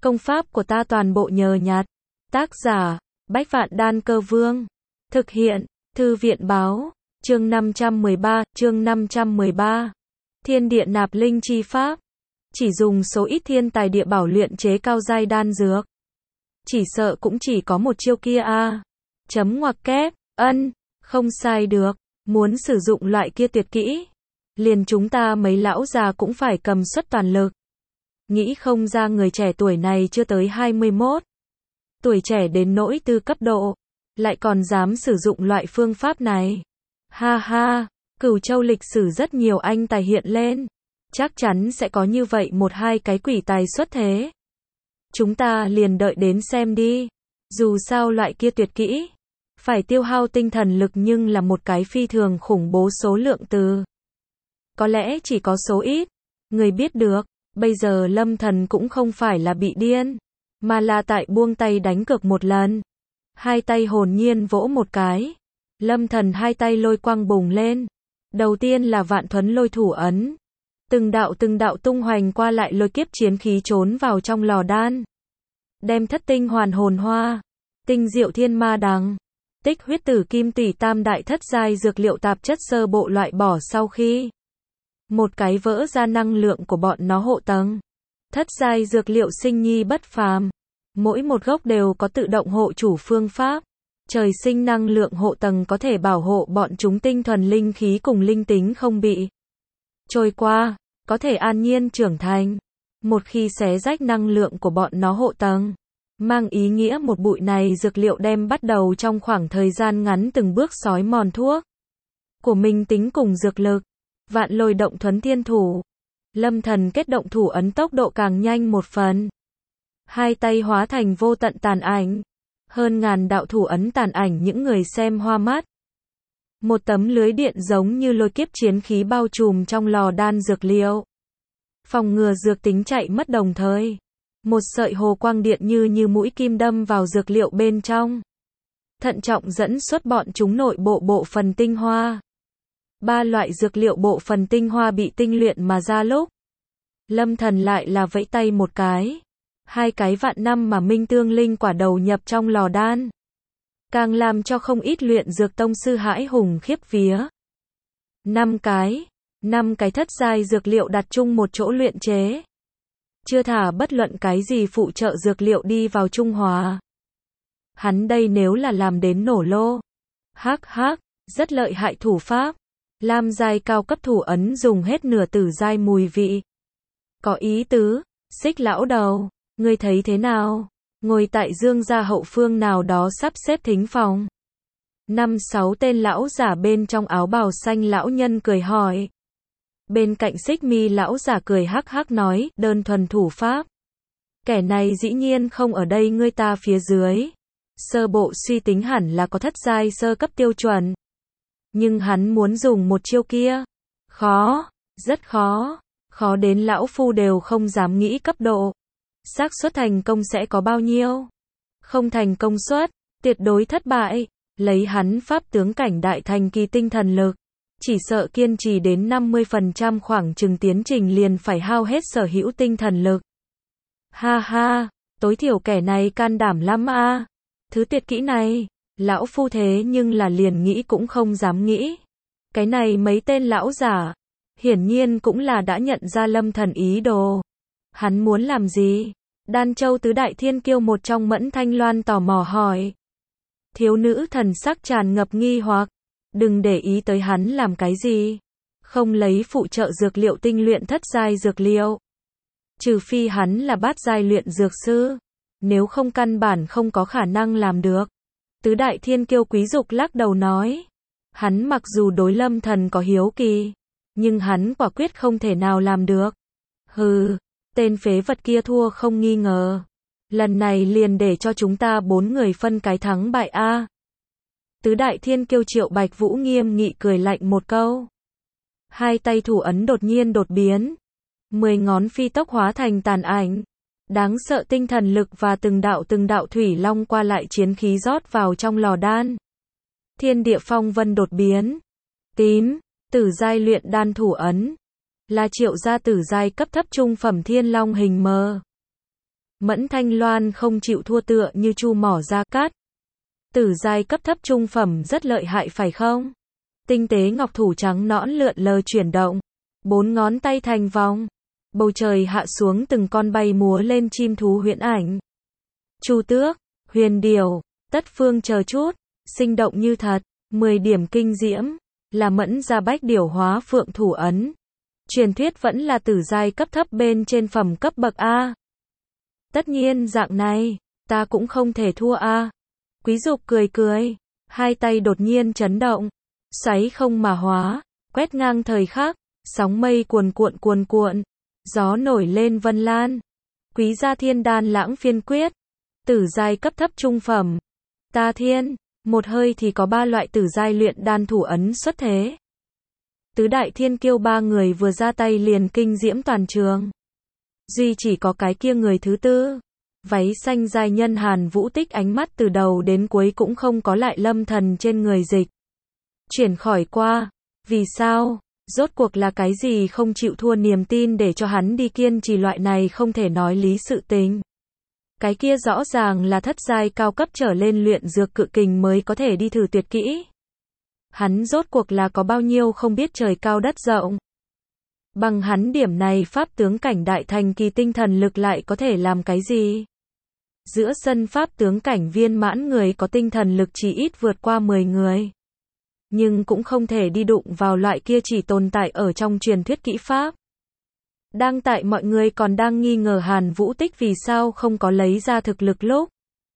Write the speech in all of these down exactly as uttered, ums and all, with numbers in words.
Công pháp của ta toàn bộ nhờ nhặt. Tác giả, Bách Vạn Đan Cơ Vương. Thực hiện, Thư viện Báo. Chương năm trăm mười ba, chương năm trăm mười ba. Thiên địa nạp linh chi pháp. Chỉ dùng số ít thiên tài địa bảo luyện chế cao giai đan dược. Chỉ sợ cũng chỉ có một chiêu kia a. À. Chấm ngoặc kép, ân, không sai được, muốn sử dụng loại kia tuyệt kỹ. Liền chúng ta mấy lão già cũng phải cầm suất toàn lực. Nghĩ không ra người trẻ tuổi này chưa tới hai mươi mốt. Tuổi trẻ đến nỗi tư cấp độ. Lại còn dám sử dụng loại phương pháp này. Ha ha, Cửu Châu lịch sử rất nhiều anh tài hiện lên. Chắc chắn sẽ có như vậy một hai cái quỷ tài xuất thế. Chúng ta liền đợi đến xem đi. Dù sao loại kia tuyệt kỹ. Phải tiêu hao tinh thần lực nhưng là một cái phi thường khủng bố số lượng từ. Có lẽ chỉ có số ít. Người biết được. Bây giờ Lâm Thần cũng không phải là bị điên. Mà là tại buông tay đánh cược một lần. Hai tay hồn nhiên vỗ một cái. Lâm Thần hai tay lôi quang bùng lên. Đầu tiên là vạn thuấn lôi thủ ấn. Từng đạo từng đạo tung hoành qua lại lôi kiếp chiến khí trốn vào trong lò đan. Đem thất tinh hoàn hồn hoa. Tinh diệu thiên ma đằng. Tích huyết tử kim tỷ tam đại thất giai dược liệu tạp chất sơ bộ loại bỏ sau khi. Một cái vỡ ra năng lượng của bọn nó hộ tầng. Thất giai dược liệu sinh nhi bất phàm. Mỗi một gốc đều có tự động hộ chủ phương pháp. Trời sinh năng lượng hộ tầng có thể bảo hộ bọn chúng tinh thuần linh khí cùng linh tính không bị trôi qua, có thể an nhiên trưởng thành. Một khi xé rách năng lượng của bọn nó hộ tầng, mang ý nghĩa một bụi này dược liệu đem bắt đầu trong khoảng thời gian ngắn từng bước xói mòn thuốc của mình tính cùng dược lực. Vạn lôi động thuấn thiên thủ. Lâm Thần kết động thủ ấn tốc độ càng nhanh một phần. Hai tay hóa thành vô tận tàn ảnh. Hơn ngàn đạo thủ ấn tàn ảnh những người xem hoa mắt. Một tấm lưới điện giống như lôi kiếp chiến khí bao trùm trong lò đan dược liệu. Phòng ngừa dược tính chạy mất đồng thời. Một sợi hồ quang điện như như mũi kim đâm vào dược liệu bên trong. Thận trọng dẫn xuất bọn chúng nội bộ bộ phần tinh hoa. Ba loại dược liệu bộ phần tinh hoa bị tinh luyện mà ra lúc. Lâm Thần lại là vẫy tay một cái. Hai cái vạn năm mà minh tương linh quả đầu nhập trong lò đan. Càng làm cho không ít luyện dược tông sư hãi hùng khiếp vía. Năm cái. Năm cái thất giai dược liệu đặt chung một chỗ luyện chế. Chưa thả bất luận cái gì phụ trợ dược liệu đi vào trung hòa. Hắn đây nếu là làm đến nổ lô. Hắc hắc, rất lợi hại thủ pháp. Lam giai cao cấp thủ ấn dùng hết nửa tử giai mùi vị. Có ý tứ, Xích lão đầu, ngươi thấy thế nào? Ngồi tại Dương gia hậu phương nào đó sắp xếp thính phòng. Năm sáu tên lão giả bên trong áo bào xanh lão nhân cười hỏi. Bên cạnh Xích mi lão giả cười hắc hắc nói, đơn thuần thủ pháp. Kẻ này dĩ nhiên không ở đây ngươi ta phía dưới. Sơ bộ suy tính hẳn là có thất giai sơ cấp tiêu chuẩn. Nhưng hắn muốn dùng một chiêu kia. Khó, rất khó. Khó đến lão phu đều không dám nghĩ cấp độ. Xác suất thành công sẽ có bao nhiêu? Không thành công suất, tuyệt đối thất bại. Lấy hắn pháp tướng cảnh đại thành kỳ tinh thần lực. Chỉ sợ kiên trì đến năm mươi phần trăm khoảng chừng tiến trình liền phải hao hết sở hữu tinh thần lực. Ha ha, tối thiểu kẻ này can đảm lắm a. À. Thứ tuyệt kỹ này, lão phu thế nhưng là liền nghĩ cũng không dám nghĩ. Cái này mấy tên lão giả, hiển nhiên cũng là đã nhận ra Lâm Thần ý đồ. Hắn muốn làm gì? Đan Châu tứ đại thiên kiêu một trong Mẫn Thanh Loan tò mò hỏi. Thiếu nữ thần sắc tràn ngập nghi hoặc. Đừng để ý tới hắn làm cái gì. Không lấy phụ trợ dược liệu tinh luyện thất giai dược liệu. Trừ phi hắn là bát giai luyện dược sư. Nếu không căn bản không có khả năng làm được. Tứ đại thiên kiêu quý dục lắc đầu nói. Hắn mặc dù đối Lâm Thần có hiếu kỳ. Nhưng hắn quả quyết không thể nào làm được. Hừ, tên phế vật kia thua không nghi ngờ. Lần này liền để cho chúng ta bốn người phân cái thắng bại a. Tứ đại thiên kiêu Triệu Bạch Vũ nghiêm nghị cười lạnh một câu. Hai tay thủ ấn đột nhiên đột biến. Mười ngón phi tốc hóa thành tàn ảnh. Đáng sợ tinh thần lực và từng đạo từng đạo thủy long qua lại chiến khí rót vào trong lò đan. Thiên địa phong vân đột biến. Tím, tử giai luyện đan thủ ấn. Là Triệu gia tử giai cấp thấp trung phẩm thiên long hình mờ. Mẫn Thanh Loan không chịu thua tựa như Chu Mỏ Gia Cát. Tử giai cấp thấp trung phẩm rất lợi hại phải không? Tinh tế ngọc thủ trắng nõn lượn lờ chuyển động. Bốn ngón tay thành vòng. Bầu trời hạ xuống từng con bay múa lên chim thú huyễn ảnh. Chu tước, huyền điểu, tất phương chờ chút, sinh động như thật, mười điểm kinh diễm, là Mẫn Gia Bách điểu hóa phượng thủ ấn. Truyền thuyết vẫn là tử giai cấp thấp bên trên phẩm cấp bậc A. Tất nhiên dạng này, ta cũng không thể thua A. Quý Dục cười cười, hai tay đột nhiên chấn động, xoáy không mà hóa, quét ngang thời khắc, sóng mây cuồn cuộn cuồn cuộn, gió nổi lên vân lan. Quý gia thiên đan lãng phiên quyết, tử giai cấp thấp trung phẩm. Ta thiên, một hơi thì có ba loại tử giai luyện đan thủ ấn xuất thế. Tứ đại thiên kiêu ba người vừa ra tay liền kinh diễm toàn trường. Duy chỉ có cái kia người thứ tư, váy xanh giai nhân Hàn Vũ Tích ánh mắt từ đầu đến cuối cũng không có lại Lâm Thần trên người dịch. Chuyển khỏi qua, vì sao? Rốt cuộc là cái gì không chịu thua niềm tin để cho hắn đi kiên trì loại này không thể nói lý sự tình. Cái kia rõ ràng là thất giai cao cấp trở lên luyện dược cự kình mới có thể đi thử tuyệt kỹ. Hắn rốt cuộc là có bao nhiêu không biết trời cao đất rộng. Bằng hắn điểm này pháp tướng cảnh đại thành kỳ tinh thần lực lại có thể làm cái gì? Giữa sân pháp tướng cảnh viên mãn người có tinh thần lực chỉ ít vượt qua mười người. Nhưng cũng không thể đi đụng vào loại kia chỉ tồn tại ở trong truyền thuyết kỹ pháp. Đang tại mọi người còn đang nghi ngờ Hàn Vũ Tích vì sao không có lấy ra thực lực lúc.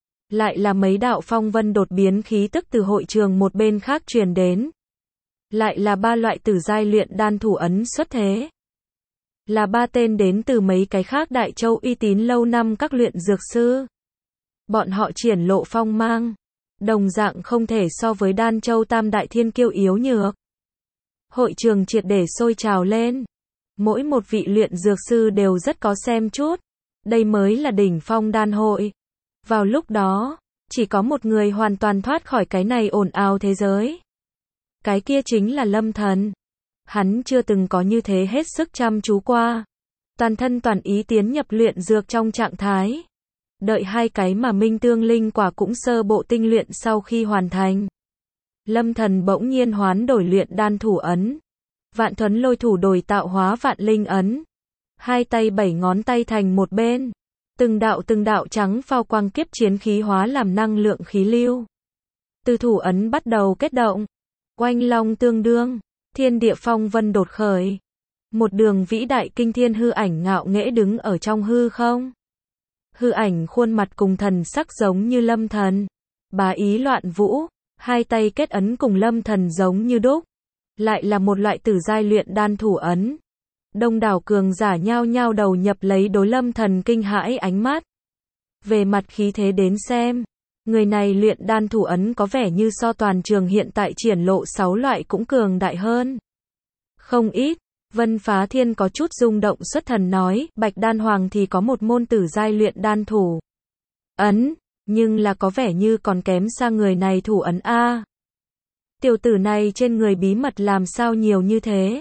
Lại là mấy đạo phong vân đột biến khí tức từ hội trường một bên khác truyền đến. Lại là ba loại tử giai luyện đan thủ ấn xuất thế. Là ba tên đến từ mấy cái khác đại châu uy tín lâu năm các luyện dược sư. Bọn họ triển lộ phong mang. Đồng dạng không thể so với Đan Châu tam đại thiên kiêu yếu nhược. Hội trường triệt để sôi trào lên. Mỗi một vị luyện dược sư đều rất có xem chút. Đây mới là đỉnh phong đan hội. Vào lúc đó, chỉ có một người hoàn toàn thoát khỏi cái này ồn ào thế giới. Cái kia chính là Lâm Thần. Hắn chưa từng có như thế hết sức chăm chú qua. Toàn thân toàn ý tiến nhập luyện dược trong trạng thái. Đợi hai cái mà minh tương linh quả cũng sơ bộ tinh luyện sau khi hoàn thành. Lâm Thần bỗng nhiên hoán đổi luyện đan thủ ấn. Vạn thuấn lôi thủ đổi tạo hóa vạn linh ấn. Hai tay bảy ngón tay thành một bên. Từng đạo từng đạo trắng phao quang kiếp chiến khí hóa làm năng lượng khí lưu. Từ thủ ấn bắt đầu kết động. Oanh long tương đương. Thiên địa phong vân đột khởi. Một đường vĩ đại kinh thiên hư ảnh ngạo nghễ đứng ở trong hư không. Hư ảnh khuôn mặt cùng thần sắc giống như Lâm Thần. Bá ý loạn vũ. Hai tay kết ấn cùng Lâm Thần giống như đúc. Lại là một loại tử giai luyện đan thủ ấn. Đông đảo cường giả nhao nhao đầu nhập lấy đối Lâm Thần kinh hãi ánh mắt. Về mặt khí thế đến xem, người này luyện đan thủ ấn có vẻ như so toàn trường hiện tại triển lộ sáu loại cũng cường đại hơn. Không ít, Vân Phá Thiên có chút rung động xuất thần nói, Bạch Đan Hoàng thì có một môn tử giai luyện đan thủ ấn, nhưng là có vẻ như còn kém xa người này thủ ấn A. Tiểu tử này trên người bí mật làm sao nhiều như thế?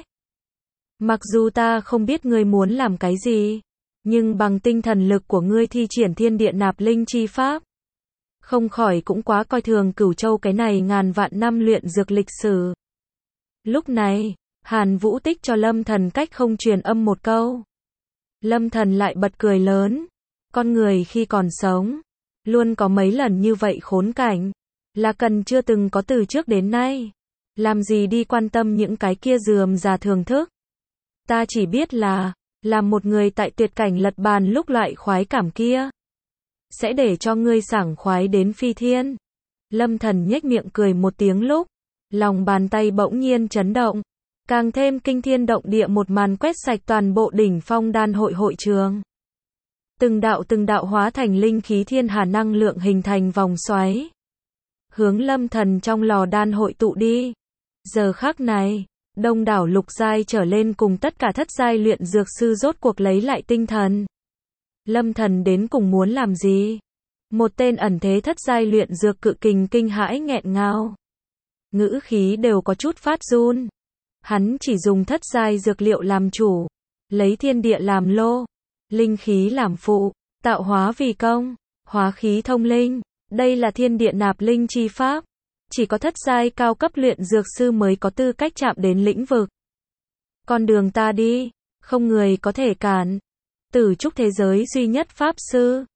Mặc dù ta không biết ngươi muốn làm cái gì, nhưng bằng tinh thần lực của ngươi thi triển thiên địa nạp linh chi pháp, không khỏi cũng quá coi thường Cửu Châu cái này ngàn vạn năm luyện dược lịch sử. Lúc này, Hàn Vũ Tích cho Lâm Thần cách không truyền âm một câu. Lâm Thần lại bật cười lớn. Con người khi còn sống, luôn có mấy lần như vậy khốn cảnh, là cần chưa từng có từ trước đến nay. Làm gì đi quan tâm những cái kia rườm rà thưởng thức. Ta chỉ biết là, làm một người tại tuyệt cảnh lật bàn lúc loại khoái cảm kia, sẽ để cho ngươi sảng khoái đến phi thiên. Lâm Thần nhếch miệng cười một tiếng lúc, lòng bàn tay bỗng nhiên chấn động. Càng thêm kinh thiên động địa một màn quét sạch toàn bộ đỉnh phong đan hội hội trường. Từng đạo từng đạo hóa thành linh khí thiên hà năng lượng hình thành vòng xoáy. Hướng Lâm Thần trong lò đan hội tụ đi. Giờ khắc này, đông đảo lục giai trở lên cùng tất cả thất giai luyện dược sư rốt cuộc lấy lại tinh thần. Lâm Thần đến cùng muốn làm gì? Một tên ẩn thế thất giai luyện dược cự kình kinh hãi nghẹn ngào. Ngữ khí đều có chút phát run. Hắn chỉ dùng thất giai dược liệu làm chủ, lấy thiên địa làm lô, linh khí làm phụ, tạo hóa vì công, hóa khí thông linh. Đây là thiên địa nạp linh chi pháp. Chỉ có thất giai cao cấp luyện dược sư mới có tư cách chạm đến lĩnh vực. Con đường ta đi, không người có thể cản. Tử trúc thế giới duy nhất pháp sư.